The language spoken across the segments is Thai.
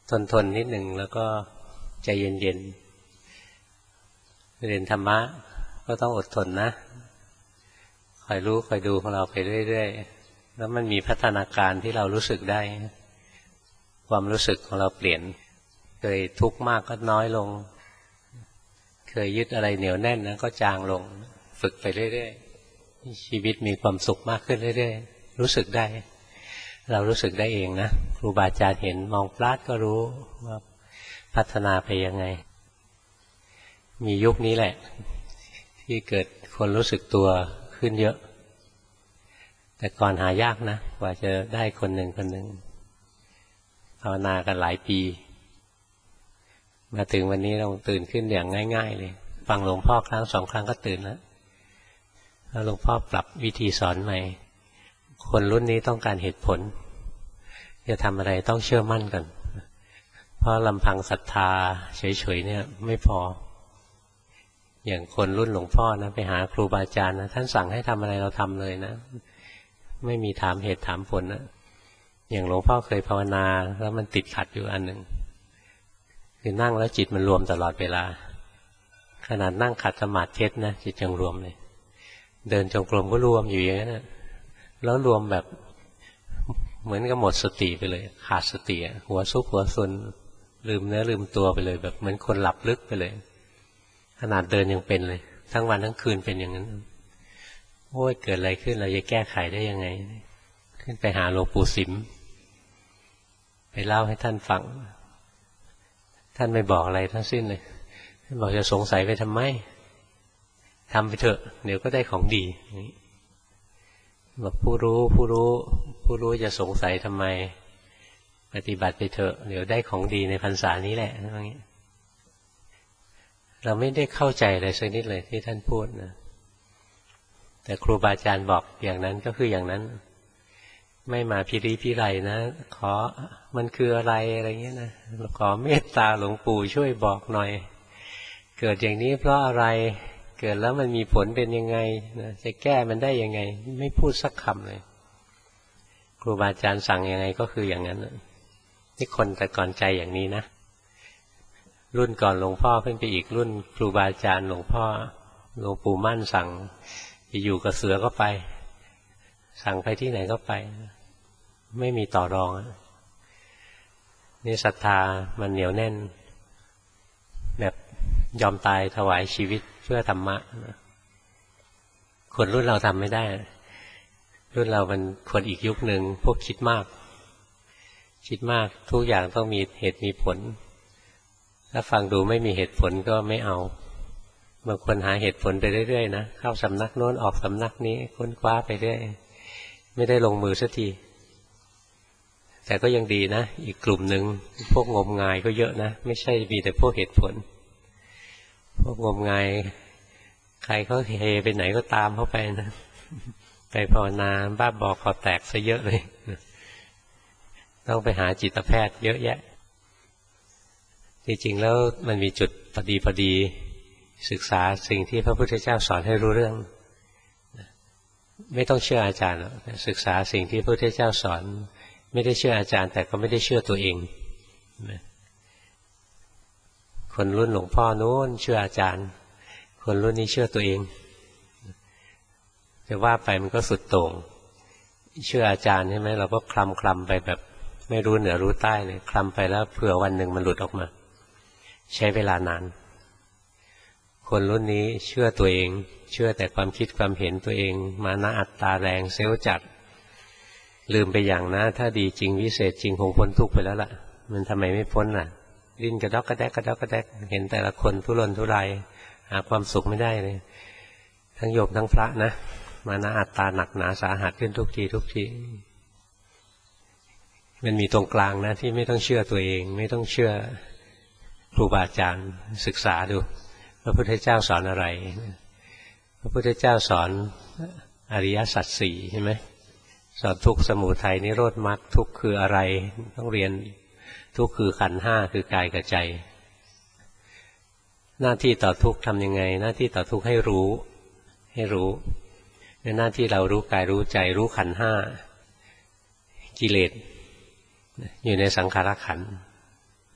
ทนนิดหนึ่งแล้วก็ใจเย็นๆเรียนธรรมะก็ต้องอดทนนะคอยรู้คอยดูของเราไปเรื่อยๆแล้วมันมีพัฒนาการที่เรารู้สึกได้ความรู้สึกของเราเปลี่ยนเคยทุกข์มากก็น้อยลงเคยยึดอะไรเหนียวแน่นนะก็จางลงฝึกไปเรื่อยๆชีวิตมีความสุขมากขึ้นเรื่อยๆรู้สึกได้เรารู้สึกได้เองนะครูบาอาจารย์เห็นมองปลาดก็รู้ว่าพัฒนาไปยังไงมียุคนี้แหละที่เกิดคนรู้สึกตัวขึ้นเยอะแต่ก่อนหายากนะกว่าจะได้คนหนึ่งภาวนากันหลายปีมาถึงวันนี้เราตื่นขึ้นอย่างง่ายๆเลยฟังหลวงพ่อครั้ง2 ครั้งก็ตื่นแล้วหลวงพ่อปรับวิธีสอนใหม่คนรุ่นนี้ต้องการเหตุผลจะทำอะไรต้องเชื่อมั่นกันเพราะลำพังศรัทธาเฉยๆเนี่ยไม่พออย่างคนรุ่นหลวงพ่อนะไปหาครูบาอาจารย์นะท่านสั่งให้ทำอะไรเราทำเลยนะไม่มีถามเหตุถามผลนะอย่างหลวงพ่อเคยภาวนาแล้วมันติดขัดอยู่อันหนึ่งคือนั่งแล้วจิตมันรวมตลอดเวลาขนาดนั่งขัดสมาธินะจิตยังรวมเลยเดินจงกรมก็รวมอยู่อย่างนั้นนะแล้วรวมแบบเหมือนกับหมดสติไปเลยขาดสติหัวซุกหัวซุนลืมเนื้อลืมตัวไปเลยแบบเหมือนคนหลับลึกไปเลยขนาดเดินยังเป็นเลยทั้งวันทั้งคืนเป็นอย่างนั้นโอ้ยเกิดอะไรขึ้นเราจะแก้ไขได้ยังไงขึ้นไปหาหลวงปู่สิมไปเล่าให้ท่านฟังท่านไม่บอกอะไรทั้งสิ้นเลยท่านบอกจะสงสัยไปทำไมทำไปเถอะเดี๋ยวก็ได้ของดีบอกผู้รู้จะสงสัยทำไมปฏิบัติไปเถอะเดี๋ยวได้ของดีในพรรษานี้แหละอย่างนี้เราไม่ได้เข้าใจอะไรสักนิดเลยที่ท่านพูดนะแต่ครูบาอาจารย์บอกอย่างนั้นก็คืออย่างนั้นไม่มาพิริพิไรนะขอมันคืออะไรเงี้ยนะขอเมตตาหลวงปู่ช่วยบอกหน่อยเกิดอย่างนี้เพราะอะไรเกิดแล้วมันมีผลเป็นยังไงนะจะแก้มันได้ยังไงไม่พูดสักคำเลยครูบาอาจารย์สั่งยังไงก็คืออย่างนั้นนี่คนแต่ก่อนใจอย่างนี้นะรุ่นก่อนหลวงพ่อขึ้นไปอีกรุ่นครูบาอาจารย์หลวงพ่อหลวงปู่มั่นสั่งจะอยู่กับเสือก็ไปสั่งไปที่ไหนก็ไปไม่มีต่อรองนี่ศรัทธามันเหนียวแน่นแบบยอมตายถวายชีวิตเพื่อธรรมะคนรุ่นเราทำไม่ได้รุ่นเรามันคนอีกยุคหนึ่งพวกคิดมากทุกอย่างต้องมีเหตุมีผลถ้าฟังดูไม่มีเหตุผลก็ไม่เอาบางคนหาเหตุผลไปเรื่อยๆนะเข้าสำนักโน้นออกสำนักนี้ค้นคว้าไปเรื่อยไม่ได้ลงมือสักทีแต่ก็ยังดีนะอีกกลุ่มหนึ่งพวกงมงายก็เยอะนะไม่ใช่มีแต่พวกเหตุผลพวกงมงายใครเขาเฮไปไหนก็ตามเข้าไปนะไปภาวนาบ้าบอคอแตกซะเยอะเลยต้องไปหาจิตแพทย์เยอะแยะจริงๆแล้วมันมีจุดพอดีศึกษาสิ่งที่พระพุทธเจ้าสอนให้รู้เรื่องไม่ต้องเชื่ออาจารย์ศึกษาสิ่งที่พระพุทธเจ้าสอนไม่ได้เชื่ออาจารย์แต่ก็ไม่ได้เชื่อตัวเองคนรุ่นหลวงพ่อโน้นเชื่ออาจารย์คนรุ่นนี้เชื่อตัวเองจะว่าไปมันก็สุดโต่งเชื่ออาจารย์ใช่ไหมเราก็คลำไปแบบไม่รู้เหนือรู้ใต้เลยคลำไปแล้วเผื่อวันหนึ่งมันหลุดออกมาใช้เวลานานคนรุ่นนี้เชื่อตัวเองเชื่อแต่ความคิดความเห็นตัวเองมานะอัตตาแรงเซลล์จัดลืมไปอย่างนะถ้าดีจริงวิเศษจริงคงพ้นทุกข์ไปแล้วล่ะมันทำไมไม่พ้นล่ะดิ้นกระดอกกระแดกเห็นแต่ละคนทุรนทุรายหาความสุขไม่ได้เลยทั้งโยมทั้งพระนะมานะอัตตาหนักหนาสาหัสขึ้นทุกทีมันมีตรงกลางนะที่ไม่ต้องเชื่อตัวเองไม่ต้องเชื่อครูบาอาจารย์ศึกษาดูพระพุทธเจ้าสอนอะไรพระพุทธเจ้าสอนอริยสัจสี่ใช่ไหมสอนทุกข์สมุทัยนิโรธมรรคทุกข์คืออะไรต้องเรียนทุกข์คือขันธ์ห้าคือกายกับใจหน้าที่ต่อทุกข์ทำยังไงหน้าที่ต่อทุกข์ให้รู้ในหน้าที่เรารู้กายรู้ใจรู้ขันธ์ห้ากิเลสอยู่ในสังขารขันธ์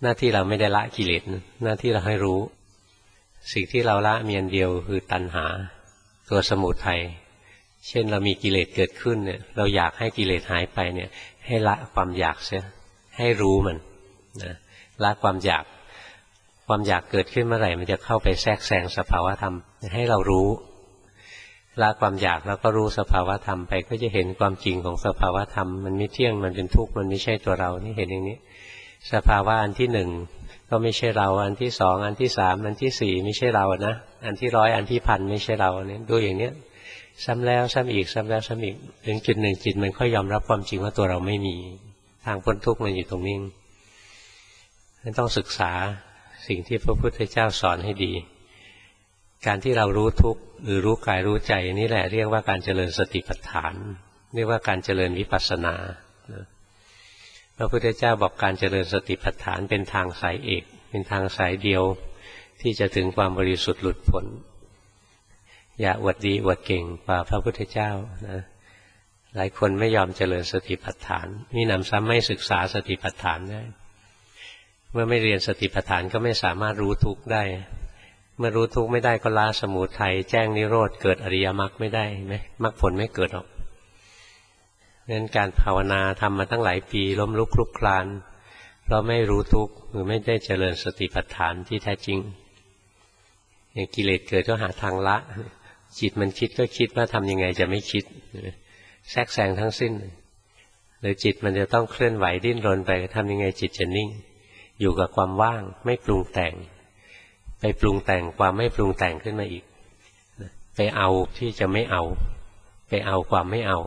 หน้าที่เราไม่ได้ละกิเลสหน้าที่เราให้รู้สิ่งที่เราละมีอันเดียวคือตัณหาตัวสมุทัยเช่นเรามีกิเลสเกิดขึ้นเนี่ยเราอยากให้กิเลสหายไปเนี่ยให้ละความอยากเสียให้รู้มันนะละความอยากเกิดขึ้นเมื่อไหร่มันจะเข้าไปแทรกแซงสภาวธรรมให้เรารู้ละความอยากแล้วก็รู้สภาวธรรมไปก็จะเห็นความจริงของสภาวธรรมมันไม่เที่ยงมันเป็นทุกข์มันไม่ใช่ตัวเรานี่เห็นอย่างนี้สภาวะอันที่หนึ่งก็ไม่ใช่เราอันที่สองอันที่สามอันที่สี่ไม่ใช่เรานะอันที่ร้อยอันที่พันไม่ใช่เราเนี่ยดูอย่างเนี้ยซ้ำแล้วซ้ำอีกซ้ำแล้วซ้ำอีกถึงจุดหนึ่งจิตมันค่อยยอมรับความจริงว่าตัวเราไม่มีทางพ้นทุกข์มันอยู่ตรงนี้ต้องศึกษาสิ่งที่พระพุทธเจ้าสอนให้ดีการที่เรารู้ทุกข์หรือรู้กายรู้ใจนี่แหละเรียกว่าการเจริญสติปัฏฐานเรียกว่าการเจริญวิปัสสนาพระพุทธเจ้าบอกการเจริญสติปัฏฐานเป็นทางสายเอกเป็นทางสายเดียวที่จะถึงความบริสุทธิ์หลุดพ้นอย่าอวดดีอวดเก่งกว่าพระพุทธเจ้านะหลายคนไม่ยอมเจริญสติปัฏฐานมีหนำซ้ำไม่ศึกษาสติปัฏฐานได้เมื่อไม่เรียนสติปัฏฐานก็ไม่สามารถรู้ทุกข์ได้เมื่อรู้ทุกข์ไม่ได้ก็ละสมุทัยแจ้งนิโรธเกิดอริยมรรคไม่ได้ไหมมรรคผลไม่เกิดหรอกงั้นการภาวนาทำมาตั้งหลายปีล้มลุกคลุกคลานเพราะไม่รู้ทุกข์หรือไม่ได้เจริญสติปัฏฐานที่แท้จริงอย่างกิเลสเกิดก็หาทางละจิตมันคิดก็คิดว่าทำยังไงจะไม่คิดแทรกแซงทั้งสิ้นหรือจิตมันจะต้องเคลื่อนไหวดิ้นรนไปทำยังไงจิตจะนิ่งอยู่กับความว่างไม่ปรุงแต่งไปปรุงแต่งความไม่ปรุงแต่งขึ้นมาอีกไปเอาที่จะไม่เอาไปเอาความไม่เอา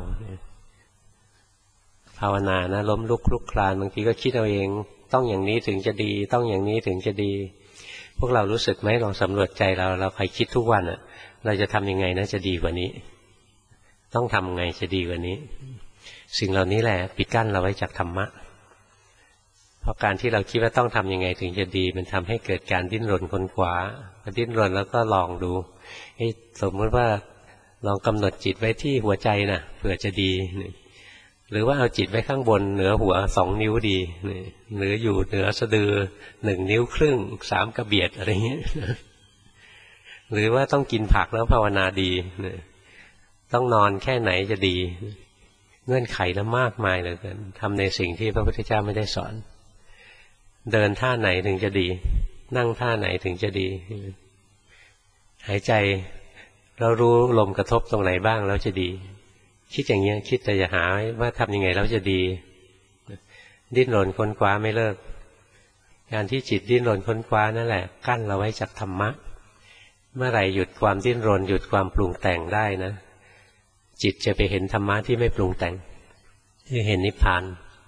ภาวนานะล้มลุกคลุกคลานบางทีก็คิดเอาเองต้องอย่างนี้ถึงจะดีต้องอย่างนี้ถึงจะดีพวกเรารู้สึกไหมลองสำรวจใจเราใครคิดทุกวันอ่ะเราจะทำยังไงนะจะดีกว่านี้ต้องทำไงจะดีกว่านี้สิ่งเหล่านี้แหละปิดกั้นเราไว้จากธรรมะเพราะการที่เราคิดว่าต้องทำยังไงถึงจะดีมันทำให้เกิดการดิ้นรนค้นคว้าดิ้นรนแล้วก็ลองดูสมมติว่าลองกำหนดจิตไว้ที่หัวใจนะเผื่อจะดีหรือว่าเอาจิตไว้ข้างบนเหนือหัว2 นิ้วดีหรืออยู่เหนือสะดือ1 นิ้วครึ่ง3 กระเบียดอะไรเงี้ยหรือว่าต้องกินผักแล้วภาวนาดีต้องนอนแค่ไหนจะดีเงื่อนไขละมากมายเหลือเกินทำในสิ่งที่พระพุทธเจ้าไม่ได้สอนเดินท่าไหนถึงจะดีนั่งท่าไหนถึงจะดีหายใจเรารู้ลมกระทบตรงไหนบ้างแล้วจะดีคิดอย่างเงี้ยคิดแต่จะหาว่าทำยังไงแล้วจะดีดิ้นรนค้นคว้าไม่เลิกการที่จิตดิ้นรนค้นคว้านั่นแหละกั้นเราไว้จากธรรมะเมื่อไหร่หยุดความดิ้นรนหยุดความปรุงแต่งได้นะจิตจะไปเห็นธรรมะที่ไม่ปรุงแต่งจะเห็นนิพพาน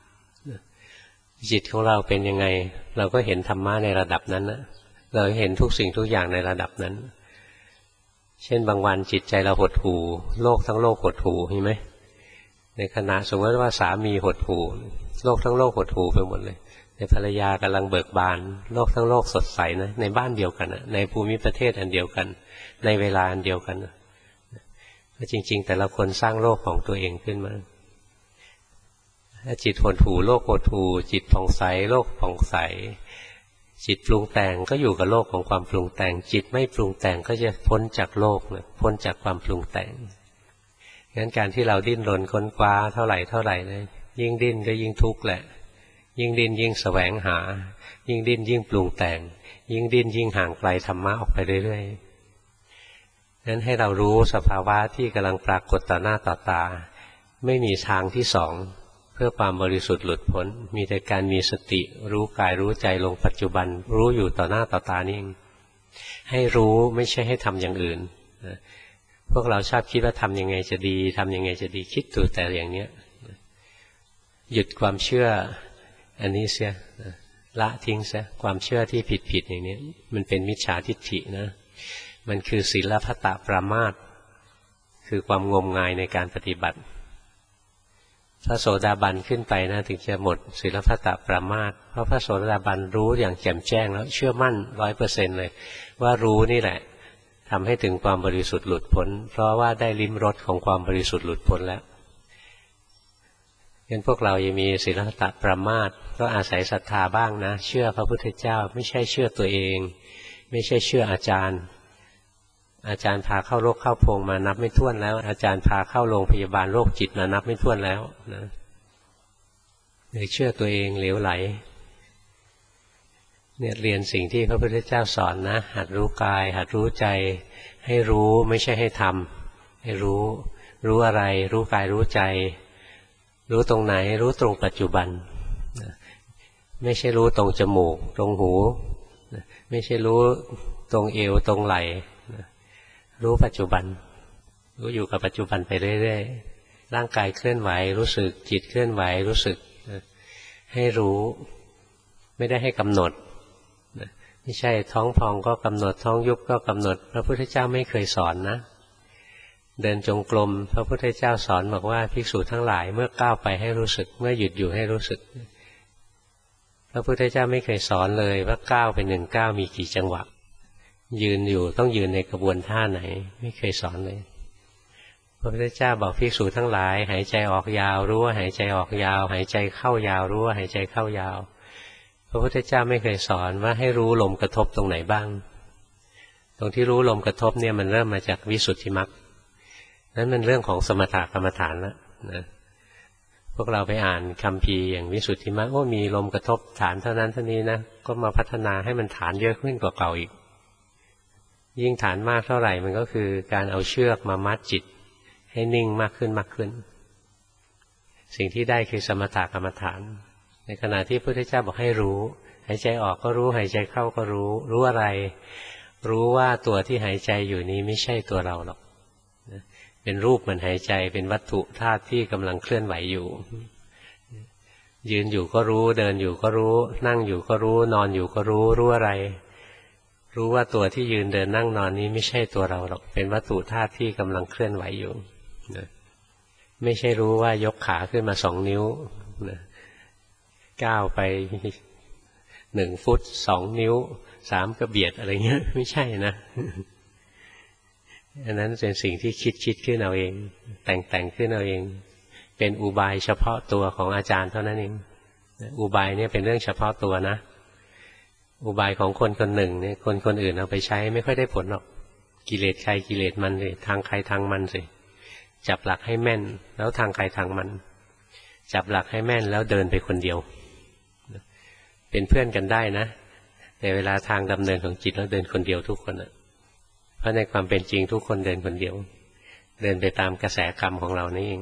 จิตของเราเป็นยังไงเราก็เห็นธรรมะในระดับนั้นนะเราเห็นทุกสิ่งทุกอย่างในระดับนั้นเช่นบางวันจิตใจเราหดหู่โลกทั้งโลกหดหู่เห็นไหมในขณะสมมติว่าสามีหดหู่โลกทั้งโลกหดหู่ไปหมดเลยในภรรยากำลังเบิกบานโลกทั้งโลกสดใสนะในบ้านเดียวกันนะในภูมิประเทศอันเดียวกันในเวลาอันเดียวกันนะจริงๆแต่ละคนสร้างโลกของตัวเองขึ้นมาถ้าจิตหดหู่โลกหดหู่จิตผ่องใสโลกผ่องใสจิตปรุงแต่งก็อยู่กับโลกของความปรุงแต่งจิตไม่ปรุงแต่งก็จะพ้นจากโลกนะพ้นจากความปรุงแต่งงั้นการที่เราดิ้นรนค้นคว้าเท่าไหร่นะยิ่งดิ้นก็ยิ่งทุกข์แหละยิ่งดิ้นยิ่งแสวงหายิ่งดิ้นยิ่งปรุงแต่งยิ่งดิ้นยิ่งห่างไกลธรรมะออกไปเรื่อยๆงั้นให้เรารู้สภาวะที่กำลังปรากฏต่อหน้าต่อตาไม่มีทางที่สองเพื่อความบริสุทธิ์หลุดพ้นมีแต่การมีสติรู้กายรู้ใจลงปัจจุบันรู้อยู่ต่อหน้าต่อตานี่เองให้รู้ไม่ใช่ให้ทำอย่างอื่นพวกเราชอบคิดว่าทำยังไงจะดีทำยังไงจะดีคิดอยู่แต่อย่างเนี้ยหยุดความเชื่ออันนี้เสียละทิ้งเสียความเชื่อที่ผิดอย่างนี้มันเป็นมิจฉาทิฏฐินะมันคือศีลพัตตปรามาสคือความงมงายในการปฏิบัติพระโสดาบันขึ้นไปนะถึงจะหมดศีลพัตตปรามาสเพราะพระโสดาบันรู้อย่างแจ่มแจ้งแล้วเชื่อมั่น 100% เลยว่ารู้นี่แหละทำให้ถึงความบริสุทธิ์หลุดพ้นเพราะว่าได้ลิ้มรสของความบริสุทธิ์หลุดพ้นแล้วงั้นพวกเรายังมีศีลธรรมประมาทก็อาศัยศรัทธาบ้างนะเชื่อพระพุทธเจ้าไม่ใช่เชื่อตัวเองไม่ใช่เชื่ออาจารย์พาเข้าโรคเข้าโพรงมานับไม่ถ้วนแล้วอาจารย์พาเข้าโรงพยาบาลโรคจิตมานับไม่ถ้วนแล้วนะหรือเชื่อตัวเองเหลวไหลเนี่ยเรียนสิ่งที่พระพุทธเจ้าสอนนะหัดรู้กายหัดรู้ใจให้รู้ไม่ใช่ให้ทำให้รู้อะไรรู้กายรู้ใจรู้ตรงไหนรู้ตรงปัจจุบันไม่ใช่รู้ตรงจมูกตรงหูไม่ใช่รู้ตรงเอวตรงไหล่รู้ปัจจุบันรู้อยู่กับปัจจุบันไปเรื่อยๆร่างกายเคลื่อนไหวรู้สึกจิตเคลื่อนไหวรู้สึกให้รู้ไม่ได้ให้กำหนดไม่ใช่ท้องพองก็กำหนดท้องยุบก็กำหนดพระพุทธเจ้าไม่เคยสอนนะเดินจงกรมพระพุทธเจ้าสอนบอกว่าภิกษุทั้งหลายเมื่อก้าวไปให้รู้สึกเมื่อหยุดอยู่ให้รู้สึกพระพุทธเจ้าไม่เคยสอนเลยว่าก้าวไปหนึ่งก้าวมีกี่จังหวะยืนอยู่ต้องยืนในกระบวนท่าไหนไม่เคยสอนเลยพระพุทธเจ้าบอกภิกษุทั้งหลายหายใจออกยาวรู้ว่าหายใจออกยาวหายใจเข้ายาวรู้ว่าหายใจเข้ายาวพระพุทธเจ้าไม่เคยสอนว่าให้รู้ลมกระทบตรงไหนบ้างตรงที่รู้ลมกระทบเนี่ยมันเริ่มมาจากวิสุทธิมรรคนั้นมันเรื่องของสมถกรรมฐานแล้วนะพวกเราไปอ่านคัมภีร์อย่างวิสุทธิมรรคว่ามีลมกระทบฐานเท่านั้นเท่านี้นะก็มาพัฒนาให้มันฐานเยอะขึ้นกว่าเก่าอีกยิ่งฐานมากเท่าไหร่มันก็คือการเอาเชือกมามัดจิตให้นิ่งมากขึ้นมากขึ้นสิ่งที่ได้คือสมถกรรมฐานในขณะที่พระพุทธเจ้าบอกให้รู้หายใจออกก็รู้หายใจเข้าก็รู้อะไรรู้ว่าตัวที่หายใจอยู่นี้ไม่ใช่ตัวเราหรอกเป็นรูปเหมือนหายใจเป็นวัตถุธาตุที่กำลังเคลื่อนไหวอยู่ยืนอยู่ก็รู้เดินอยู่ก็รู้นั่งอยู่ก็รู้นอนอยู่ก็รู้อะไรรู้ว่าตัวที่ยืนเดินนั่งนอนนี้ไม่ใช่ตัวเราหรอกเป็นวัตถุธาตุที่กำลังเคลื่อนไหวอยู่ไม่ใช่รู้ว่ายกขาขึ้นมา2 นิ้วก้าวไป1 ฟุต2 นิ้ว3 กระเบียดอะไรเงี้ยไม่ใช่นะอันนั้นเป็นสิ่งที่คิดขึ้นเอาเองแต่งขึ้นเอาเองเป็นอุบายเฉพาะตัวของอาจารย์เท่านั้นเองอุบายเนี่ยเป็นเรื่องเฉพาะตัวนะอุบายของคนคนหนึ่งเนี่ยคนอื่นเอาไปใช้ไม่ค่อยได้ผลหรอกกิเลสใครกิเลสมันสิทางใครทางมันสิจับหลักให้แม่นแล้วทางใครทางมันจับหลักให้แม่นแล้วเดินไปคนเดียวเป็นเพื่อนกันได้นะแต่เวลาทางดำเนินของจิตแล้วเดินคนเดียวทุกคนนะเพราะในความเป็นจริงทุกคนเดินคนเดียวเดินไปตามกระแสกรรมของเรานี่เอง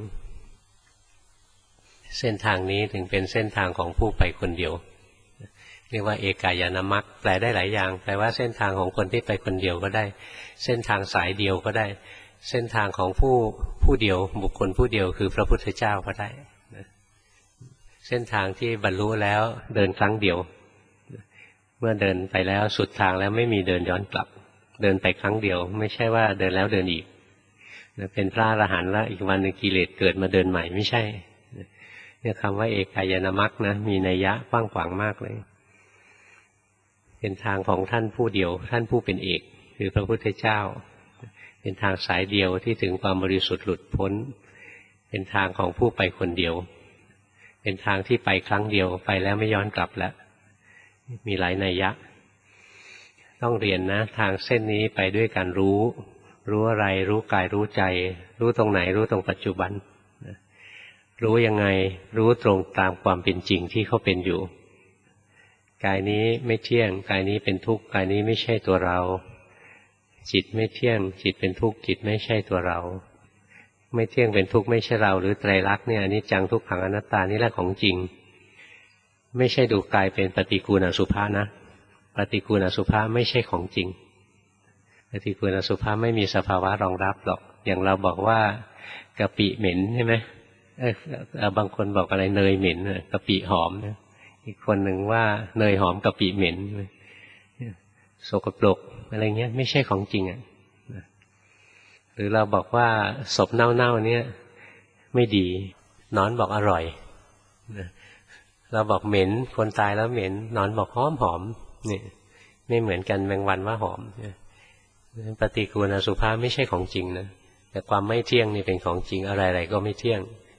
เส้นทางนี้ถึงเป็นเส้นทางของผู้ไปคนเดียวเรียกว่าเอกายานมรรคแปลได้หลายอย่างแปลว่าเส้นทางของคนที่ไปคนเดียวก็ได้เส้นทางสายเดียวก็ได้เส้นทางของผู้เดียวบุคคลผู้เดียวคือพระพุทธเจ้าก็ได้เส้นทางที่บรรลุแล้วเดินครั้งเดียวเมื่อเดินไปแล้วสุดทางแล้วไม่มีเดินย้อนกลับเดินไปครั้งเดียวไม่ใช่ว่าเดินแล้วเดินอีกเป็นพระอรหันต์แล้วอีกวันหนึ่งกิเลสเกิดมาเดินใหม่ไม่ใช่เนี่ยคำว่าเอกายานมรรคนะมีนัยยะกว้างขวางมากเลยเป็นทางของท่านผู้เดียวท่านผู้เป็นเอกคือพระพุทธเจ้าเป็นทางสายเดียวที่ถึงความบริสุทธิ์หลุดพ้นเป็นทางของผู้ไปคนเดียวเป็นทางที่ไปครั้งเดียวไปแล้วไม่ย้อนกลับแล้วมีหลายนัยยะต้องเรียนนะทางเส้นนี้ไปด้วยการรู้อะไรรู้กายรู้ใจรู้ตรงไหนรู้ตรงปัจจุบันรู้ยังไงรู้ตรงตามความเป็นจริงที่เขาเป็นอยู่กายนี้ไม่เที่ยงกายนี้เป็นทุกข์กายนี้ไม่ใช่ตัวเราจิตไม่เที่ยงจิตเป็นทุกข์จิตไม่ใช่ตัวเราไม่เที่ยงเป็นทุกข์ไม่ใช่เราหรือไตรลักษณ์เนี่ยอนิจจังทุกขังอนัตตานี่แหละของจริงไม่ใช่ดูกายเป็นปฏิกูลอสุภะนะปฏิกูลอสุภะไม่ใช่ของจริงปฏิกูลอสุภะไม่มีสภาวะรองรับหรอกอย่างเราบอกว่ากะปิเหม็นใช่ไหมบางคนบอกอะไรเนยเหม็นกะปิหอมนะอีกคนหนึ่งว่าเนยหอมกะปิเหม็นโสกปรกอะไรเงี้ยไม่ใช่ของจริงอ่ะหรือเราบอกว่าศพเน่าๆเนี่ยไม่ดีนอนบอกอร่อยเราบอกเหม็นคนตายแล้วเหม็นนอนบอกหอมนี่ไม่เหมือนกันแมงวันว่าหอมปฏิกูลอสุภะไม่ใช่ของจริงนะแต่ความไม่เที่ยงนี่เป็นของจริงอะไรๆก็ไม่เที่ยง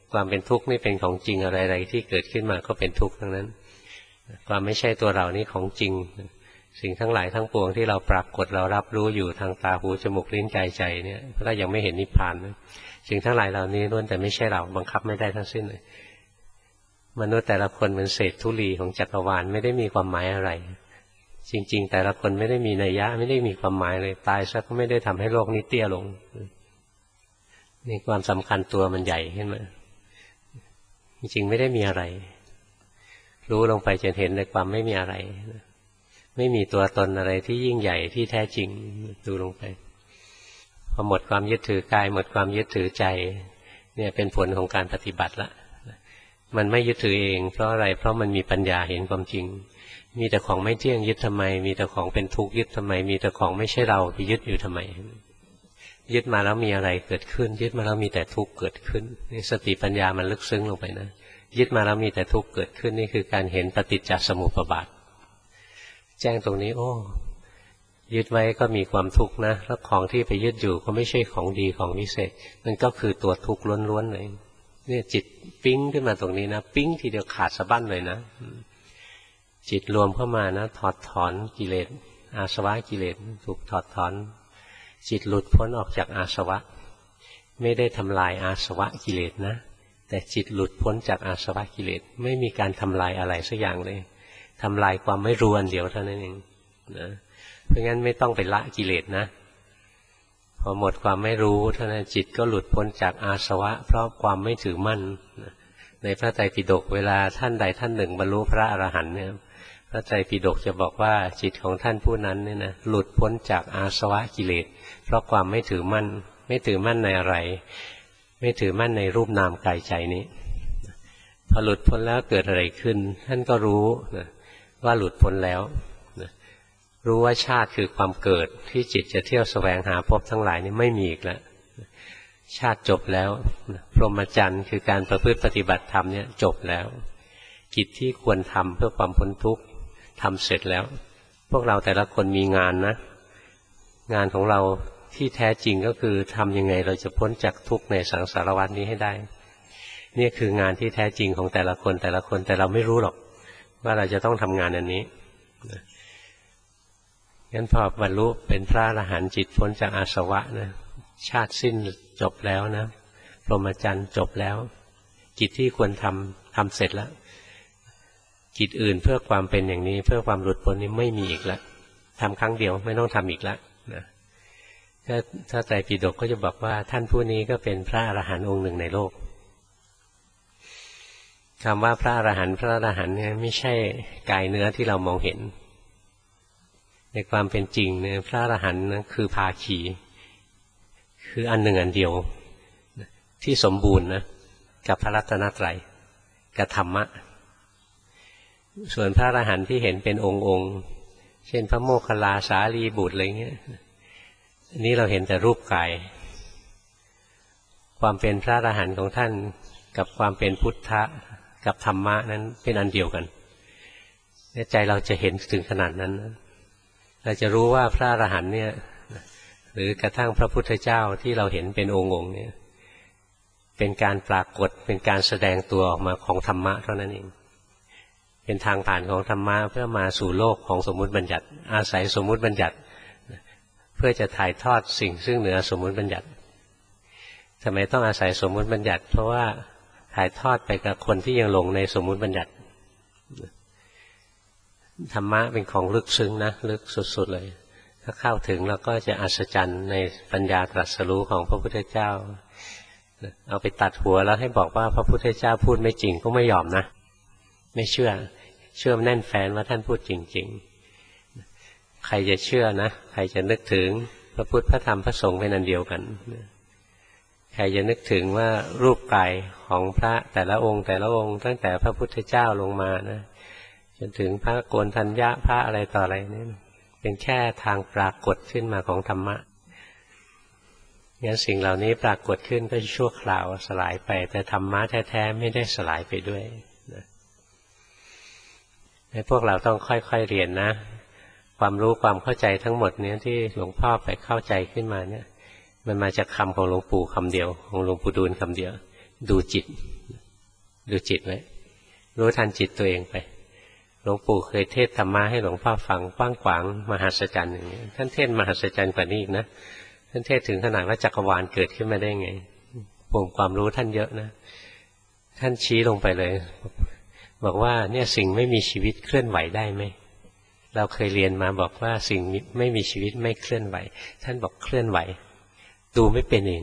ความเป็นทุกข์นี่เป็นของจริงอะไรๆที่เกิดขึ้นมาก็เป็นทุกข์ทั้งนั้นความไม่ใช่ตัวเรานี่ของจริงสิ่งทั้งหลายทั้งปวงที่เราปรากฏเรารับรู้อยู่ทางตาหูจมูกลิ้นกายใจเนี่ยถ้ายังไม่เห็นนิพพานสิ่งทั้งหลายเหล่านี้ล้วนแต่ไม่ใช่เราบังคับไม่ได้ทั้งสิ้นเลยมนุษย์แต่ละคนเหมือนเศษธุลีของจักรวาลไม่ได้มีความหมายอะไรจริงๆแต่ละคนไม่ได้มีนัยยะไม่ได้มีความหมายเลยตายซะก็ไม่ได้ทำให้โลกนี้เตี้ยลงนี่ความสำคัญตัวมันใหญ่ขึ้นมาจริงๆไม่ได้มีอะไรรู้ลงไปจนเห็นในความไม่มีอะไรไม่มีตัวตนอะไรที่ยิ่งใหญ่ที่แท้จริงดูลงไปพอหมดความยึดถือกายหมดความยึดถือใจเนี่ยเป็นผลของการปฏิบัติละมันไม่ยึดถือเองเพราะอะไรเพราะมันมีปัญญาเห็นความจริงมีแต่ของไม่เที่ยงยึดทำไมมีแต่ของเป็นทุกข์ยึดทำไมมีแต่ของไม่ใช่เราไปยึดอยู่ทำไมยึดมาแล้วมีอะไรเกิดขึ้นยึดมาแล้วมีแต่ทุกข์เกิดขึ้นนี่สติปัญญามันลึกซึ้งลงไปนะยึดมาแล้วมีแต่ทุกข์เกิดขึ้นนี่คือการเห็นปฏิจจสมุปบาทแจ้งตรงนี้โอ้ยึดไว้ก็มีความทุกข์นะแล้วของที่ไปยึดอยู่ก็ไม่ใช่ของดีของวิเศษมันก็คือตัวทุกข์ล้วนๆเลยเนี่ยจิตปิ๊งขึ้นมาตรงนี้นะปิ๊งทีเดียวขาดสะบั้นเลยนะจิตรวมเข้ามานะถอดถอนกิเลสอาสวะกิเลสถูกถอดถอนจิตหลุดพ้นออกจากอาสวะไม่ได้ทำลายอาสวะกิเลสนะแต่จิตหลุดพ้นจากอาสวะกิเลสไม่มีการทำลายอะไรสักอย่างเลยทำลายความไม่รู้อันเดียวเท่านั้นเองนะเพราะงั้นไม่ต้องไปละกิเลสนะพอหมดความไม่รู้เท่านั้นจิตก็หลุดพ้นจากอาสวะเพราะความไม่ถือมั่นในพระไตรปิฎกเวลาท่านใดท่านหนึ่งบรรลุพระอรหันต์เนี่ยพระไตรปิฎกจะบอกว่าจิตของท่านผู้นั้นเนี่ยนะหลุดพ้นจากอาสวะกิเลสเพราะความไม่ถือมั่นไม่ถือมั่นในอะไรไม่ถือมั่นในรูปนามกายใจนี้พอหลุดพ้นแล้วเกิดอะไรขึ้นท่านก็รู้นะว่าหลุดพ้นแล้วนะรู้ว่าชาติคือความเกิดที่จิตจะเที่ยวแสวงหาภพทั้งหลายนี่ไม่มีอีกแล้วชาติจบแล้วพรหมจรรย์คือการประพฤติปฏิบัติธรรมเนี่ยจบแล้วกิจที่ควรทำเพื่อความพ้นทุกข์ทำเสร็จแล้วพวกเราแต่ละคนมีงานนะงานของเราที่แท้จริงก็คือทำยังไงเราจะพ้นจากทุกข์ในสังสารวัฏนี้ให้ได้นี่คืองานที่แท้จริงของแต่ละคนแต่เราไม่รู้หรอกว่าเราจะต้องทำงานอันนี้งั้นพอบรรลุเป็นพระอรหันต์จิตพ้นจากอาสวะนะชาติสิ้นจบแล้วนะพรหมจรรย์จบแล้วกิจที่ควรทำเสร็จแล้วกิจอื่นเพื่อความเป็นอย่างนี้เพื่อความหลุดพ้นนี้ไม่มีอีกแล้วทำครั้งเดียวไม่ต้องทำอีกแล้วนะถ้าไตรปิฎกก็จะบอกว่าท่านผู้นี้ก็เป็นพระอรหันต์องค์หนึ่งในโลกคำว่าพระอรหันต์เนี่ยไม่ใช่กายเนื้อที่เรามองเห็นในความเป็นจริงเนี่ยพระอรหันต์นั้นคือภาคีคืออันหนึ่งอันเดียวที่สมบูรณ์นะกับพระรัตนตรัยกับธรรมะส่วนพระอรหันต์ที่เห็นเป็นองค์เช่นพระโมคคัลลาสารีบุตรอะไรเงี้ยอันนี้เราเห็นแต่รูปกายความเป็นพระอรหันต์ของท่านกับความเป็นพุทธะกับธรรมะนั้นเป็นอันเดียวกันใจเราจะเห็นถึงขนาดนั้นเราจะรู้ว่าพระอรหันต์เนี่ยหรือกระทั่งพระพุทธเจ้าที่เราเห็นเป็นองค์เนี่ยเป็นการปรากฏเป็นการแสดงตัวออกมาของธรรมะเท่านั้นเองเป็นทางผ่านของธรรมะเพื่อมาสู่โลกของสมมุติบัญญัติอาศัยสมมุติบัญญัติเพื่อจะถ่ายทอดสิ่งซึ่งเหนือสมมุติบัญญัติทำไมต้องอาศัยสมมุติบัญญัติเพราะว่าถ่ายทอดไปกับคนที่ยังหลงในสมมุติบัญญัติธรรมะเป็นของลึกซึ้งนะลึกสุดๆเลยถ้าเข้าถึงเราก็จะอัศจรรย์ในปัญญาตรัสรู้ของพระพุทธเจ้าเอาไปตัดหัวแล้วให้บอกว่าพระพุทธเจ้าพูดไม่จริงก็ไม่ยอมนะไม่เชื่อแน่นแฟ้นว่าท่านพูดจริงๆใครจะเชื่อนะใครจะนึกถึงพระพุทธพระธรรมพระสงฆ์เป็นอันเดียวกันใครจะนึกถึงว่ารูปกายของพระแต่ละองค์ตั้งแต่พระพุทธเจ้าลงมานะจนถึงพระโกณฑัญญะพระอะไรต่ออะไรนี่เป็นแค่ทางปรากฏขึ้นมาของธรรมะงั้นสิ่งเหล่านี้ปรากฏขึ้นก็ชั่วคราวสลายไปแต่ธรรมะแท้ๆไม่ได้สลายไปด้วยนะให้พวกเราต้องค่อยๆเรียนนะความรู้ความเข้าใจทั้งหมดนี้ที่หลวงพ่อไปเข้าใจขึ้นมาเนี่ยมันมาจากคำของหลวงปู่คำเดียวของหลวงปู่ดูลคำเดียวดูจิตไว้รู้ทันจิตตัวเองไปหลวงปู่เคยเทศธรรมะให้หลวงพ่อฟังกว้างขวางมหัศจรรย์อย่างนี้ท่านเทศมหัศจรรย์กว่านี้อีกนะท่านเทศถึงขนาดว่าจักรวาลเกิดขึ้นมาได้ไงภูมิความรู้ท่านเยอะนะท่านชี้ลงไปเลยบอกว่าเนี่ยสิ่งไม่มีชีวิตเคลื่อนไหวได้ไหมเราเคยเรียนมาบอกว่าสิ่งไม่มีชีวิตไม่เคลื่อนไหวท่านบอกเคลื่อนไหวดูไม่เป็นเอง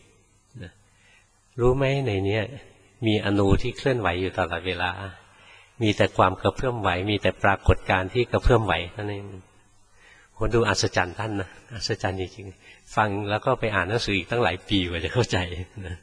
รู้ไหมในนี้มีอนูที่เคลื่อนไหวอยู่ตลอดเวลามีแต่ความกระเพื่อมไหวมีแต่ปรากฏการณ์ที่กระเพื่อมไหวนั่นเองคนดูอัศจรรย์ท่านนะอัศจรรย์จริงๆฟังแล้วก็ไปอ่านหนังสืออีกตั้งหลายปีกว่าจะเข้าใจนะ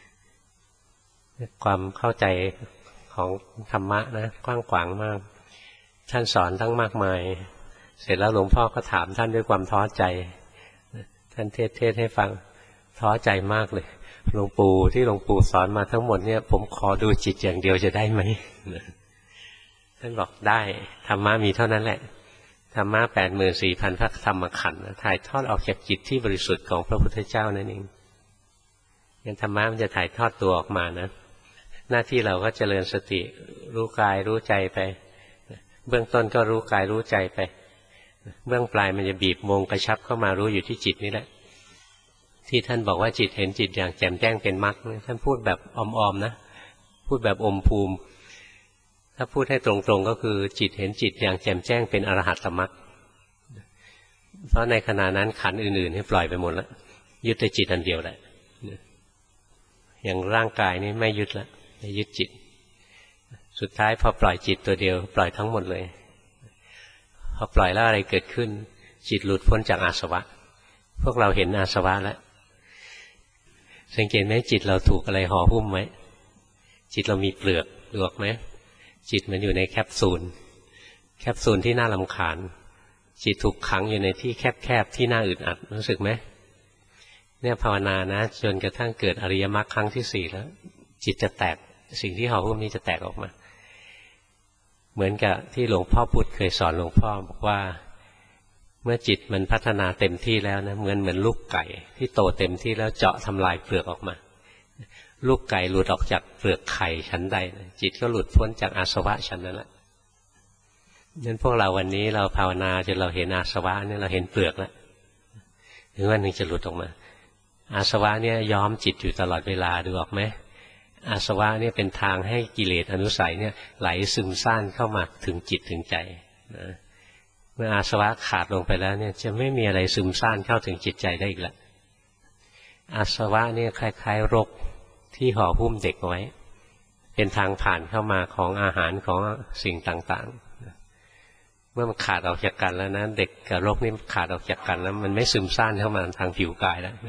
ความเข้าใจของธรรมะนะกว้างขวางมากท่านสอนทั้งมากมายเสร็จแล้วหลวงพ่อก็ถามท่านด้วยความท้อใจท่านเทศให้ฟังท้อใจมากเลยหลวงปู่ที่หลวงปู่สอนมาทั้งหมดเนี่ยผมขอดูจิตอย่างเดียวจะได้ไหมท่านบอกได้ธรรมะมีเท่านั้นแหละธรรมะ 84,000 พระธรรมขันธ์ถ่ายทอดออกจากจิตที่บริสุทธิ์ของพระพุทธเจ้านั่นเองงั้นธรรมะมันจะถ่ายทอดตัวออกมานะหน้าที่เราก็เจริญสติรู้กายรู้ใจไปเบื้องต้นก็รู้กายรู้ใจไปเบื้องปลายมันจะบีบโมงกระชับเข้ามารู้อยู่ที่จิตนี่แหละที่ท่านบอกว่าจิตเห็นจิตอย่างแจ่มแจ้งเป็นมรรคท่านพูดแบบอมๆนะพูดแบบอมภูมิถ้าพูดให้ตรงๆก็คือจิตเห็นจิตอย่างแจ่มแจ้งเป็นอรหัตตมรรคเพราะในขณะนั้นขันธ์อื่นๆให้ปล่อยไปหมดแล้วยึดแต่จิตอันเดียวแหละอย่างร่างกายนี่ไม่ยึดแล้วไม่ยึดจิตสุดท้ายพอปล่อยจิตตัวเดียวปล่อยทั้งหมดเลยพอปล่อยแล้วอะไรเกิดขึ้นจิตหลุดพ้นจากอาสวะพวกเราเห็นอาสวะแล้วสังเกตไหมจิตเราถูกอะไรห่อหุ้มไหมจิตเรามีเปลือกหรือไหมจิตมันอยู่ในแคปซูลที่น่ารำคาญจิตถูกขังอยู่ในที่แคบๆที่น่าอึดอัดรู้สึกไหมเนี่ยภาวนานะจนกระทั่งเกิดอริยมรรคครั้งที่ 4แล้วจิตจะแตกสิ่งที่ห่อหุ้มนี้จะแตกออกมาเหมือนกับที่หลวงพ่อพุธเคยสอนหลวงพ่อบอกว่าเมื่อจิตมันพัฒนาเต็มที่แล้วนะเหมือนลูกไก่ที่โตเต็มที่แล้วเจาะทำลายเปลือกออกมาลูกไก่หลุดออกจากเปลือกไข่ชั้นใดจิตก็หลุดพ้นจากอาสวะชั้นนั้นแหละงั้นพวกเราวันนี้เราภาวนาจนเราเห็นอาสวะเนี่ยเราเห็นเปลือกแล้วถึงวันหนึ่งจะหลุดออกมาอาสวะเนี่ยย้อมจิตอยู่ตลอดเวลาดูออกไหมอาสวะเนี่ยเป็นทางให้กิเลสอนุสัยเนี่ยไหลซึมซ่านเข้ามาถึงจิตถึงใจนะเมื่ออาสวะขาดลงไปแล้วเนี่ยจะไม่มีอะไรซึมซ่านเข้าถึงจิตใจได้อีกแล้วอาสวะเนี่ยคล้ายๆรกที่ห่อหุ้มเด็กไว้เป็นทางผ่านเข้ามาของอาหารของสิ่งต่างๆเมื่อมันขาดออกจากกันแล้วนะเด็กกับรกนี่ขาดออกจากกันแล้วมันไม่ซึมซ่านเข้ามาทางผิวกายแล้ว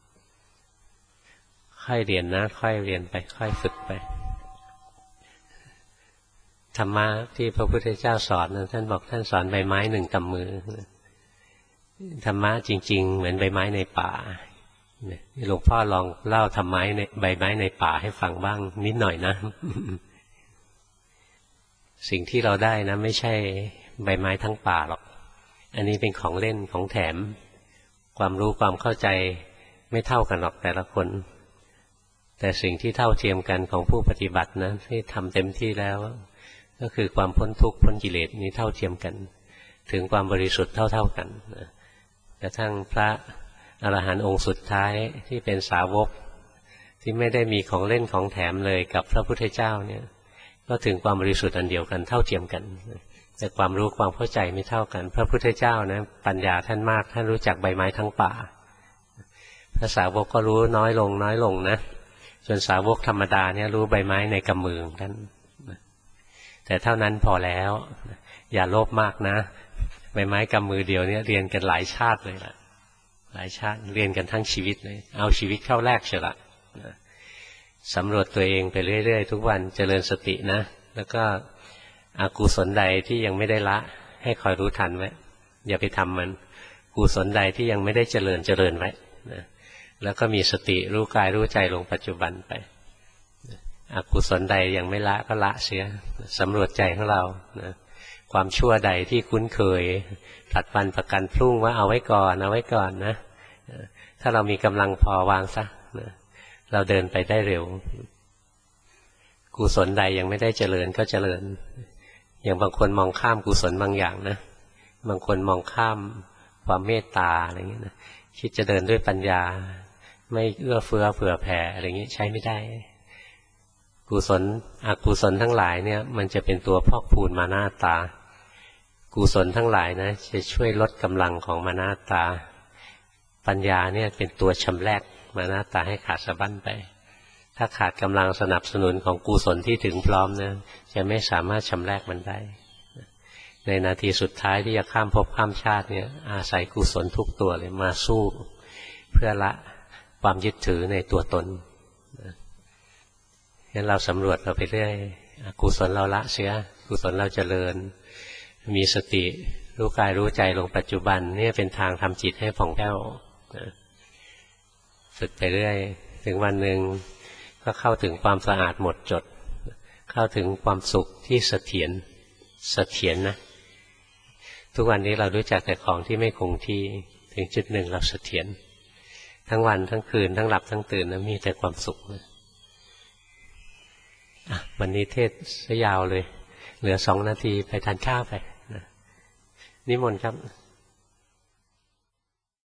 ค่อยเรียนนะค่อยเรียนไปค่อยฝึกไปธรรมะที่พระพุทธเจ้าสอนนะท่านบอกท่านสอนใบไม้1 กำมือธรรมะจริงๆเหมือนใบไม้ในป่าหลวงพ่อลองเล่าธรรมะในใบไม้ในป่าให้ฟังบ้างนิดหน่อยนะ สิ่งที่เราได้นะไม่ใช่ใบไม้ทั้งป่าหรอกอันนี้เป็นของเล่นของแถมความรู้ความเข้าใจไม่เท่ากันหรอกแต่ละคนแต่สิ่งที่เท่าเทียมกันของผู้ปฏิบัตินะที่ทำเต็มที่แล้วก็คือความพ้นทุกข์พ้นกิเลสนี้เท่าเทียมกันถึงความบริสุทธิ์เท่าๆกันกระทั่งพระอรหันต์องค์สุดท้ายที่เป็นสาวกที่ไม่ได้มีของเล่นของแถมเลยกับพระพุทธเจ้าเนี่ยก็ถึงความบริสุทธิ์อันเดียวกันเท่าเทียมกันแต่ความรู้ความเข้าใจไม่เท่ากันพระพุทธเจ้านะปัญญาท่านมากท่านรู้จักใบไม้ทั้งป่าพระสาวกก็รู้น้อยลงนะส่วนสาวกธรรมดาเนี่ยรู้ใบไม้ในกำมือท่านแต่เท่านั้นพอแล้วอย่าโลภมากนะใบไม้กำมือเดียวเนี่ยเรียนกันหลายชาติเลยล่ะหลายชาติเรียนกันทั้งชีวิตเลยเอาชีวิตเข้าแลกเฉละสำรวจตัวเองไปเรื่อยๆทุกวันเจริญสตินะแล้วก็อกุศลใดที่ยังไม่ได้ละให้คอยรู้ทันไว้อย่าไปทำมันกุศลใดที่ยังไม่ได้เจริญไว้นะแล้วก็มีสติรู้กายรู้ใจลงปัจจุบันไปอกุศลใดยังไม่ละก็ละเสียสำรวจใจของเรานะความชั่วใดที่คุ้นเคยผลัดวันประกันพรุ่งว่าเอาไว้ก่อนนะถ้าเรามีกำลังพอวางซะนะเราเดินไปได้เร็วกุศลใดยังไม่ได้เจริญก็เจริญอย่างบางคนมองข้ามกุศลบางอย่างนะบางคนมองข้ามความเมตตาอะไรเงี้ยนะคิดจะเดินด้วยปัญญาไม่เอื้อเฟื้อเผื่อแผ่อะไรเงี้ยใช้ไม่ได้กุศลอกุศลทั้งหลายเนี่ยมันจะเป็นตัวพอกพูนมานะตากุศลทั้งหลายนะจะช่วยลดกำลังของมานะตาปัญญาเนี่ยเป็นตัวชำแรกมานะตาให้ขาดสะบั้นไปถ้าขาดกำลังสนับสนุนของกุศลที่ถึงพร้อมนะจะไม่สามารถชำแรกมันได้ในนาทีสุดท้ายที่จะข้ามภพข้ามชาติเนี่ยอาศัยกุศลทุกตัวเลยมาสู้เพื่อละความยึดถือในตัวตนงั้นเราสำรวจเราไปเรื่อยกุศลเราละเสียกุศลเราเจริญมีสติรู้กายรู้ใจลงปัจจุบันนี่เป็นทางทำจิตให้ผ่องแผ้วฝึกไปเรื่อยถึงวันหนึ่งก็เข้าถึงความสะอาดหมดจดเข้าถึงความสุขที่เสถียรนะทุกวันนี้เรารู้จักแต่ของที่ไม่คงที่ถึงจุดหนึ่งเราเสถียรทั้งวันทั้งคืนทั้งหลับทั้งตื่นนะมีแต่ความสุขนะวันนี้เทศซะยาวเลยเหลือ2 นาทีไปทานข้าวไปนะนิมนต์ครับ